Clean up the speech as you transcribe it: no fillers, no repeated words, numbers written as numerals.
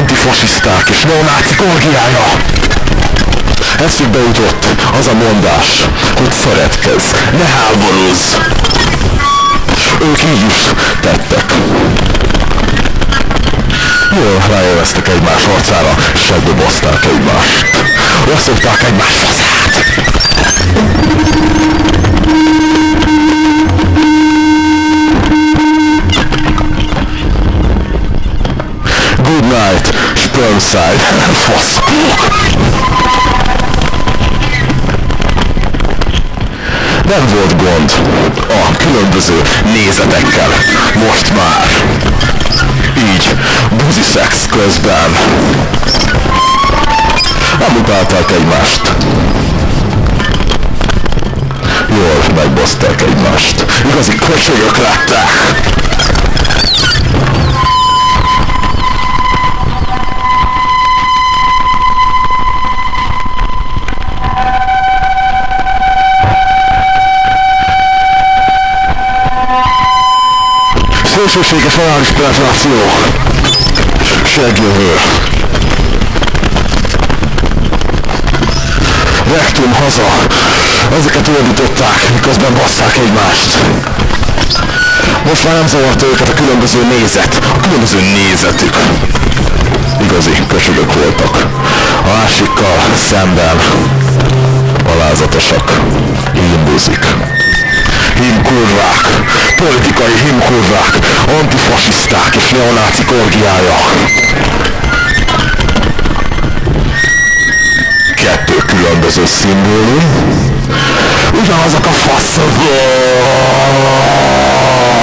antifasiszták és neonácik orgiája. Eszükbe jutott az a mondás, hogy szeretkezz, ne háborúzz. Ők így is tettek. Jól rájöveztek egymás arcára, segbe baszták egymást. Leszokták egymás faszát. Good night, Spermside. Faszkók. Nem volt gond a különböző nézetekkel, most már. Így, buziszex közben. Nem utálták egymást. Jól megbaszták egymást. Igazi köcsögök lettek. Szélsőséges alális penetráció. Segjövő. Rektum haza. Ezeket ordították, miközben basszák egymást. Most már nem zavarta őket a különböző nézet, a különböző nézetük. Igazi köcsögök voltak. A másikkal szemben alázatosak. Himbuzik. Himkurvák, politikai himkurvák, antifasiszták és neonácik orgiája. Kettő különböző szimbólum, ugyanazok a faszok.